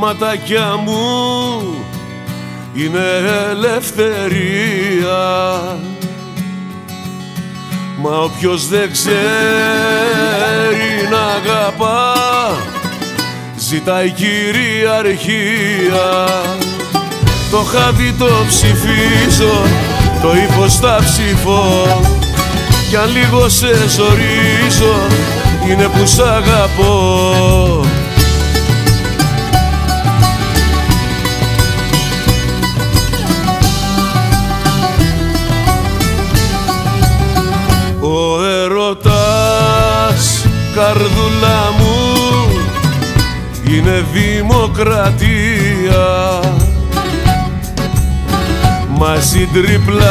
ματάκια μου είναι ελευθερία. Μα όποιος δεν ξέρει να αγαπά ζητάει κυριαρχία. Το χάδι το ψηφίζω, το ύφος θα ψηφώ, κι αν λίγο σε ζορίζω είναι που σ' αγαπώ. Ο ερωτάς, καρδούλα μου, είναι δημοκρατία. Μα συντριπλάρεις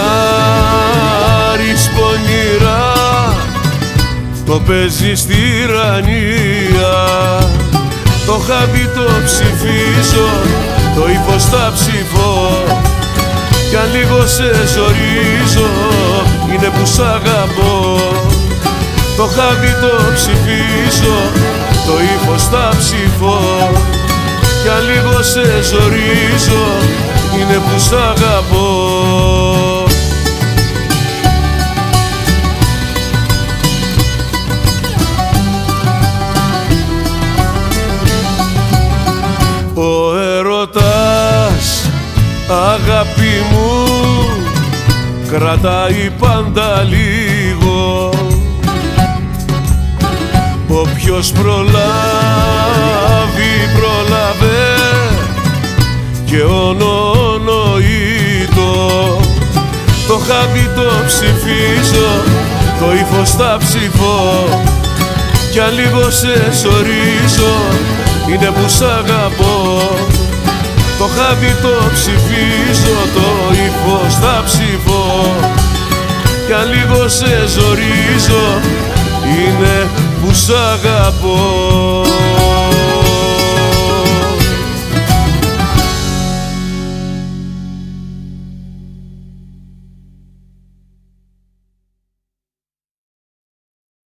πονηρά, το παίζεις τυραννία. Το χάδι το ψηφίζω, το ύφος θα ψηφώ, κι αν λίγο σε ζορίζω είναι που σ' αγαπώ. Το χάδι το ψηφίζω, το ύφος θα ψηφώ, κι αν λίγο σε ζορίζω είναι που σ' αγαπώ. Ο ερωτάς, αγάπη μου, κρατάει πάντα λίγο. Όποιος προλάβει πρόλαβε και ονονοείτο. Το χάδι το ψηφίζω, το ύφος θα ψηφώ, κι αν λίγο σε ζορίζω είναι που σ' αγαπώ. Το χάδι το ψηφίζω, το ύφος θα ψηφώ, κι αν λίγο σε ζορίζω είναι που σ' αγαπώ.